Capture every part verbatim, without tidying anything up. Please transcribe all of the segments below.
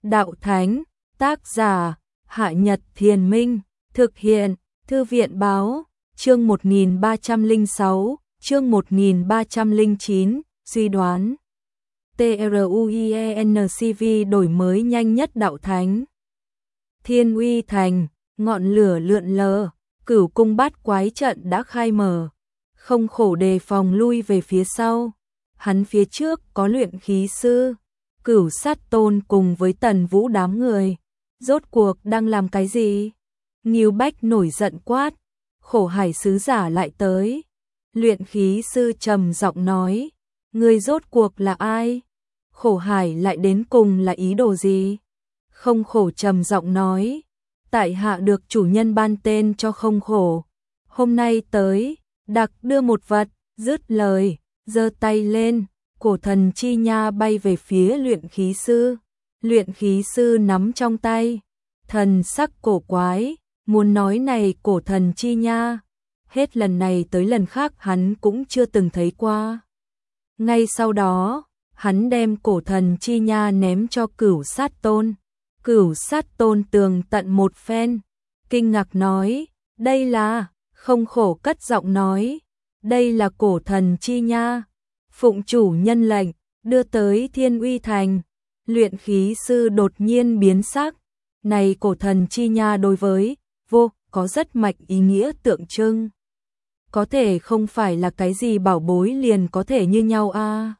Đạo Thánh, tác giả, Hạ Nhật Thiền Minh, thực hiện, Thư viện Báo, chương một nghìn ba trăm lẻ sáu, chương một nghìn ba trăm lẻ chín, suy đoán. TRUIENCV đổi mới nhanh nhất Đạo Thánh. Thiên Uy Thành, ngọn lửa lượn lờ, Cửu Cung Bát Quái trận đã khai mở. Không Khổ đề phòng lui về phía sau. Hắn phía trước có luyện khí sư, Cửu Sát Tôn cùng với Tần Vũ đám người. Rốt cuộc đang làm cái gì? Ngưu Bách nổi giận quát. Khổ Hải sứ giả lại tới. Luyện khí sư trầm giọng nói. Người rốt cuộc là ai? Khổ Hải lại đến cùng là ý đồ gì? Không Khổ trầm giọng nói. Tại hạ được chủ nhân ban tên cho Không Khổ. Hôm nay tới, đặc đưa một vật, dứt lời, giơ tay lên, cổ thần chi nha bay về phía luyện khí sư. Luyện khí sư nắm trong tay, thần sắc cổ quái, muốn nói này cổ thần chi nha. Hết lần này tới lần khác hắn cũng chưa từng thấy qua. Ngay sau đó, hắn đem cổ thần chi nha ném cho Cửu Sát Tôn. Cửu Sát Tôn tường tận một phen, kinh ngạc nói, đây là, Không Khổ cất giọng nói, đây là cổ thần chi nha. Phụng chủ nhân lệnh, đưa tới Thiên Uy Thành. Luyện khí sư đột nhiên biến sắc, này cổ thần chi nha đối với vô có rất mạnh ý nghĩa tượng trưng. Có thể không phải là cái gì bảo bối liền có thể như nhau a. À?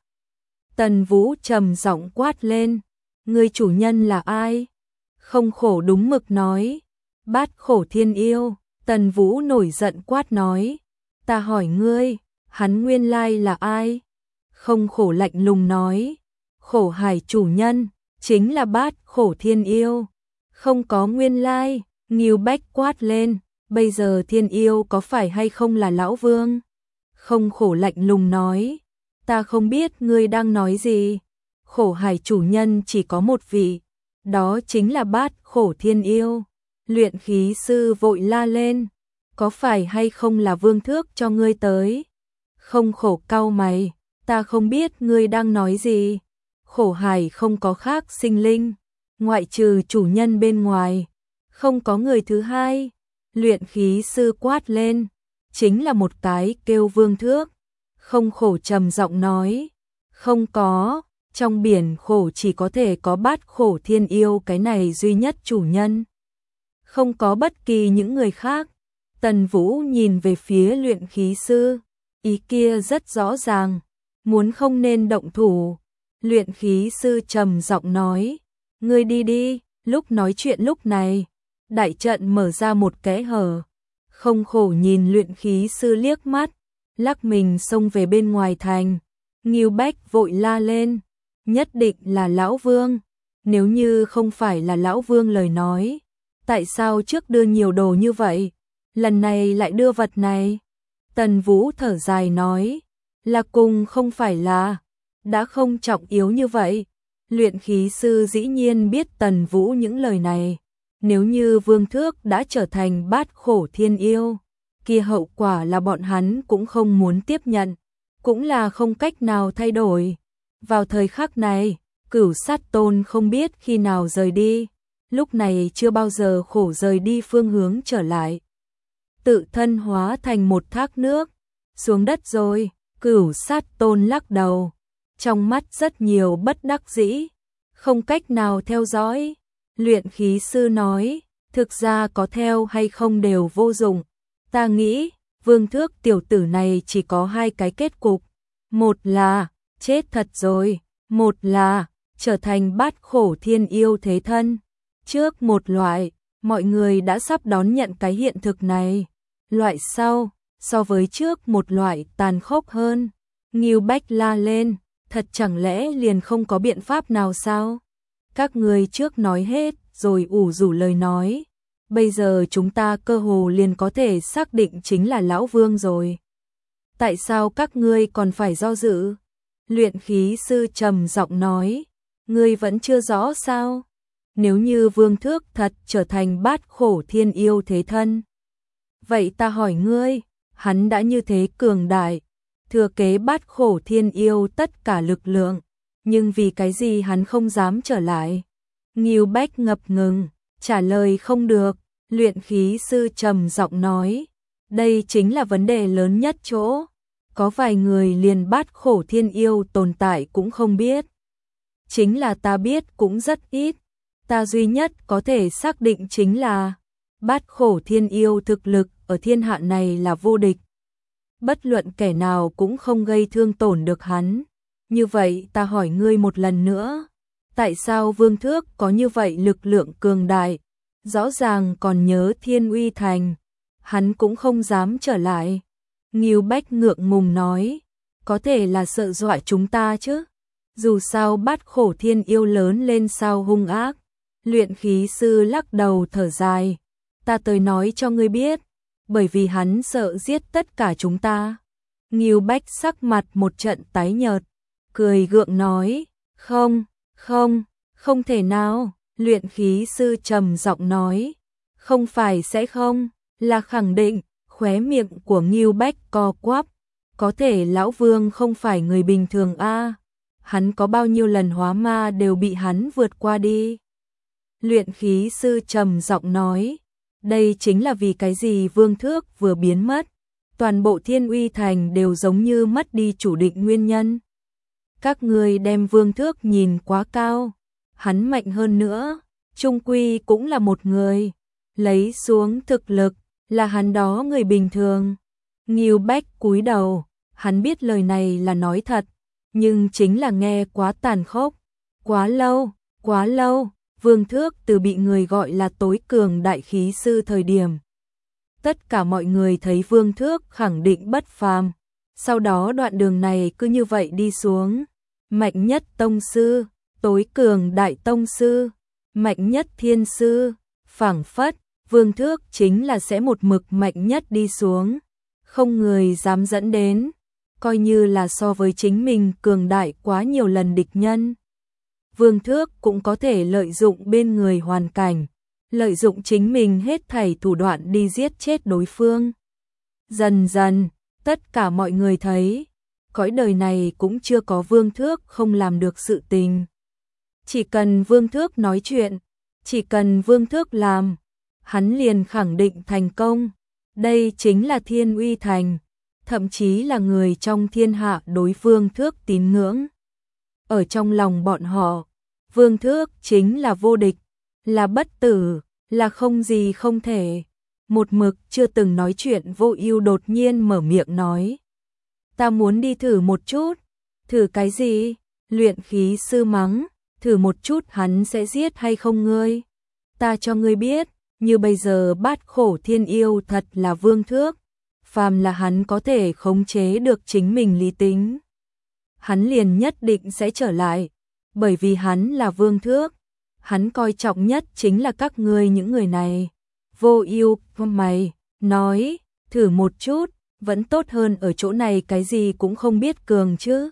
Tần Vũ trầm giọng quát lên, người chủ nhân là ai? Không Khổ đúng mực nói, Bát Khổ Thiên Yêu. Tần Vũ nổi giận quát nói, ta hỏi ngươi, hắn nguyên lai là ai? Không Khổ lạnh lùng nói, Khổ Hải chủ nhân, chính là Bát Khổ Thiên Yêu. Không có nguyên lai, Ngưu Bách quát lên, bây giờ Thiên Yêu có phải hay không là Lão Vương? Không Khổ lạnh lùng nói, ta không biết ngươi đang nói gì. Khổ Hải chủ nhân chỉ có một vị, đó chính là Bát Khổ Thiên Yêu. Luyện khí sư vội la lên, có phải hay không là Vương Thước cho ngươi tới? Không Khổ cau mày, ta không biết ngươi đang nói gì. Khổ Hải không có khác sinh linh, ngoại trừ chủ nhân bên ngoài, không có người thứ hai. Luyện khí sư quát lên, chính là một cái kêu Vương Thước. Không Khổ trầm giọng nói, không có, trong biển khổ chỉ có thể có Bát Khổ Thiên Yêu cái này duy nhất chủ nhân. Không có bất kỳ những người khác. Tần Vũ nhìn về phía luyện khí sư, ý kia rất rõ ràng, muốn không nên động thủ. Luyện khí sư trầm giọng nói, ngươi đi đi. Lúc nói chuyện lúc này, đại trận mở ra một kẽ hở. Không Khổ nhìn luyện khí sư liếc mắt, lắc mình xông về bên ngoài thành. Ngưu Bách vội la lên, nhất định là Lão Vương. Nếu như không phải là Lão Vương lời nói, tại sao trước đưa nhiều đồ như vậy, lần này lại đưa vật này? Tần Vũ thở dài nói, là cùng không phải là, đã không trọng yếu như vậy. Luyện khí sư dĩ nhiên biết Tần Vũ những lời này. Nếu như Vương Thước đã trở thành Bát Khổ Thiên Yêu, kia hậu quả là bọn hắn cũng không muốn tiếp nhận, cũng là không cách nào thay đổi. Vào thời khắc này, Cửu Sát Tôn không biết khi nào rời đi, lúc này chưa bao giờ khổ rời đi phương hướng trở lại. Tự thân hóa thành một thác nước, xuống đất rồi. Cửu Sát Tôn lắc đầu, trong mắt rất nhiều bất đắc dĩ, không cách nào theo dõi. Luyện khí sư nói, thực ra có theo hay không đều vô dụng. Ta nghĩ, Vương Thước tiểu tử này chỉ có hai cái kết cục. Một là, chết thật rồi. Một là, trở thành Bát Khổ Thiên Yêu thế thân. Trước một loại, mọi người đã sắp đón nhận cái hiện thực này. Loại sau, so với trước một loại tàn khốc hơn. Ngưu Bách la lên, thật chẳng lẽ liền không có biện pháp nào sao? Các người trước nói hết rồi ủ rủ lời nói. Bây giờ chúng ta cơ hồ liền có thể xác định chính là Lão Vương rồi. Tại sao các ngươi còn phải do dự? Luyện khí sư trầm giọng nói, ngươi vẫn chưa rõ sao? Nếu như Vương Thước thật trở thành Bát Khổ Thiên Yêu thế thân, vậy ta hỏi ngươi, hắn đã như thế cường đại, thừa kế Bát Khổ Thiên Yêu tất cả lực lượng, nhưng vì cái gì hắn không dám trở lại? Ngưu Bách ngập ngừng, trả lời không được. Luyện khí sư trầm giọng nói, đây chính là vấn đề lớn nhất chỗ. Có vài người liền Bát Khổ Thiên Yêu tồn tại cũng không biết. Chính là ta biết cũng rất ít. Ta duy nhất có thể xác định chính là Bát Khổ Thiên Yêu thực lực ở thiên hạ này là vô địch. Bất luận kẻ nào cũng không gây thương tổn được hắn. Như vậy ta hỏi ngươi một lần nữa. Tại sao Vương Thước có như vậy lực lượng cường đại? Rõ ràng còn nhớ Thiên Uy Thành. Hắn cũng không dám trở lại. Ngưu Bách ngượng ngùng nói. Có thể là sợ dọa chúng ta chứ. Dù sao Bát Khổ Thiên Yêu lớn lên sao hung ác. Luyện khí sư lắc đầu thở dài. Ta tới nói cho ngươi biết. Bởi vì hắn sợ giết tất cả chúng ta. Ngưu Bách sắc mặt một trận tái nhợt. Cười gượng nói. Không, không, không thể nào. Luyện khí sư trầm giọng nói. Không phải sẽ không, là khẳng định. Khóe miệng của Ngưu Bách co quắp. Có thể lão Vương không phải người bình thường a. Hắn có bao nhiêu lần hóa ma đều bị hắn vượt qua đi. Luyện khí sư trầm giọng nói. Đây chính là vì cái gì Vương Thước vừa biến mất. Toàn bộ Thiên Uy Thành đều giống như mất đi chủ định nguyên nhân. Các người đem Vương Thước nhìn quá cao. Hắn mạnh hơn nữa. Trung quy cũng là một người. Lấy xuống thực lực. Là hắn đó người bình thường. Ngưu Bách cúi đầu. Hắn biết lời này là nói thật. Nhưng chính là nghe quá tàn khốc. Quá lâu, quá lâu. Vương Thước từ bị người gọi là tối cường đại khí sư thời điểm. Tất cả mọi người thấy Vương Thước khẳng định bất phàm. Sau đó đoạn đường này cứ như vậy đi xuống. Mạnh nhất tông sư, tối cường đại tông sư, mạnh nhất thiên sư, phảng phất, Vương Thước chính là sẽ một mực mạnh nhất đi xuống. Không người dám dẫn đến, coi như là so với chính mình cường đại quá nhiều lần địch nhân. Vương Thước cũng có thể lợi dụng bên người hoàn cảnh, lợi dụng chính mình hết thảy thủ đoạn đi giết chết đối phương. Dần dần, tất cả mọi người thấy, cõi đời này cũng chưa có Vương Thước không làm được sự tình. Chỉ cần Vương Thước nói chuyện, chỉ cần Vương Thước làm, hắn liền khẳng định thành công. Đây chính là Thiên Uy Thành, thậm chí là người trong thiên hạ đối Vương Thước tín ngưỡng. Ở trong lòng bọn họ, Vương Thước chính là vô địch, là bất tử, là không gì không thể. Một mực chưa từng nói chuyện Vô Ưu đột nhiên mở miệng nói. Ta muốn đi thử một chút. Thử cái gì? Luyện khí sư mắng. Thử một chút hắn sẽ giết hay không ngươi? Ta cho ngươi biết, như bây giờ Bát Khổ Thiên Yêu thật là Vương Thước. Phàm là hắn có thể khống chế được chính mình lý tính, hắn liền nhất định sẽ trở lại. Bởi vì hắn là Vương Thước. Hắn coi trọng nhất chính là các ngươi những người này. Vô Ưu mày, nói, thử một chút, vẫn tốt hơn ở chỗ này cái gì cũng không biết cường chứ.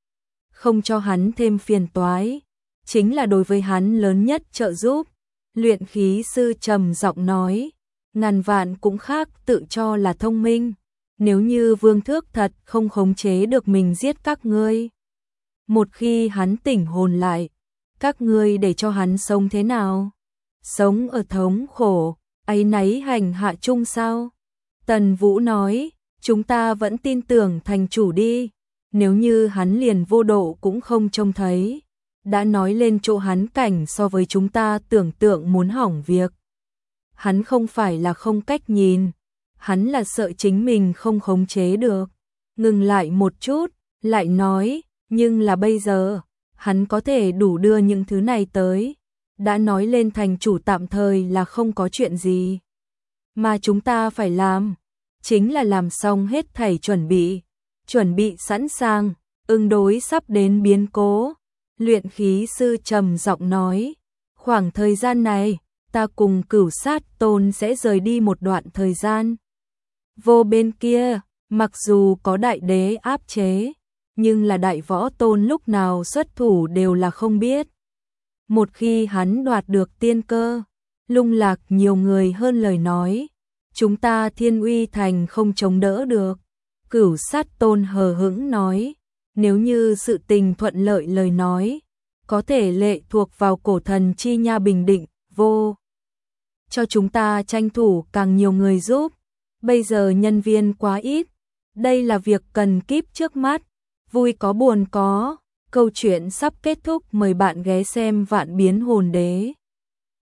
Không cho hắn thêm phiền toái, chính là đối với hắn lớn nhất trợ giúp. Luyện khí sư trầm giọng nói, ngàn vạn cũng khác tự cho là thông minh. Nếu như Vương Thước thật không khống chế được mình giết các ngươi, một khi hắn tỉnh hồn lại, các ngươi để cho hắn sống thế nào? Sống ở thống khổ, áy náy hành hạ chung sao? Tần Vũ nói, chúng ta vẫn tin tưởng thành chủ đi. Nếu như hắn liền vô độ cũng không trông thấy, đã nói lên chỗ hắn cảnh so với chúng ta tưởng tượng muốn hỏng việc. Hắn không phải là không cách nhìn, hắn là sợ chính mình không khống chế được. Ngừng lại một chút, lại nói, nhưng là bây giờ, hắn có thể đủ đưa những thứ này tới. Đã nói lên thành chủ tạm thời là không có chuyện gì. Mà chúng ta phải làm, chính là làm xong hết thảy chuẩn bị. Chuẩn bị sẵn sàng, ứng đối sắp đến biến cố. Luyện khí sư trầm giọng nói, khoảng thời gian này, ta cùng Cửu Sát Tôn sẽ rời đi một đoạn thời gian. Vô bên kia, mặc dù có đại đế áp chế, nhưng là đại võ tôn lúc nào xuất thủ đều là không biết. Một khi hắn đoạt được tiên cơ, lung lạc nhiều người hơn lời nói, chúng ta Thiên Uy Thành không chống đỡ được. Cửu Sát Tôn hờ hững nói, nếu như sự tình thuận lợi lời nói, có thể lệ thuộc vào cổ thần chi nha bình định, vô. Cho chúng ta tranh thủ càng nhiều người giúp. Bây giờ nhân viên quá ít. Đây là việc cần kíp trước mắt. Vui có buồn có. Câu chuyện sắp kết thúc, mời bạn ghé xem Vạn Biến Hồn Đế.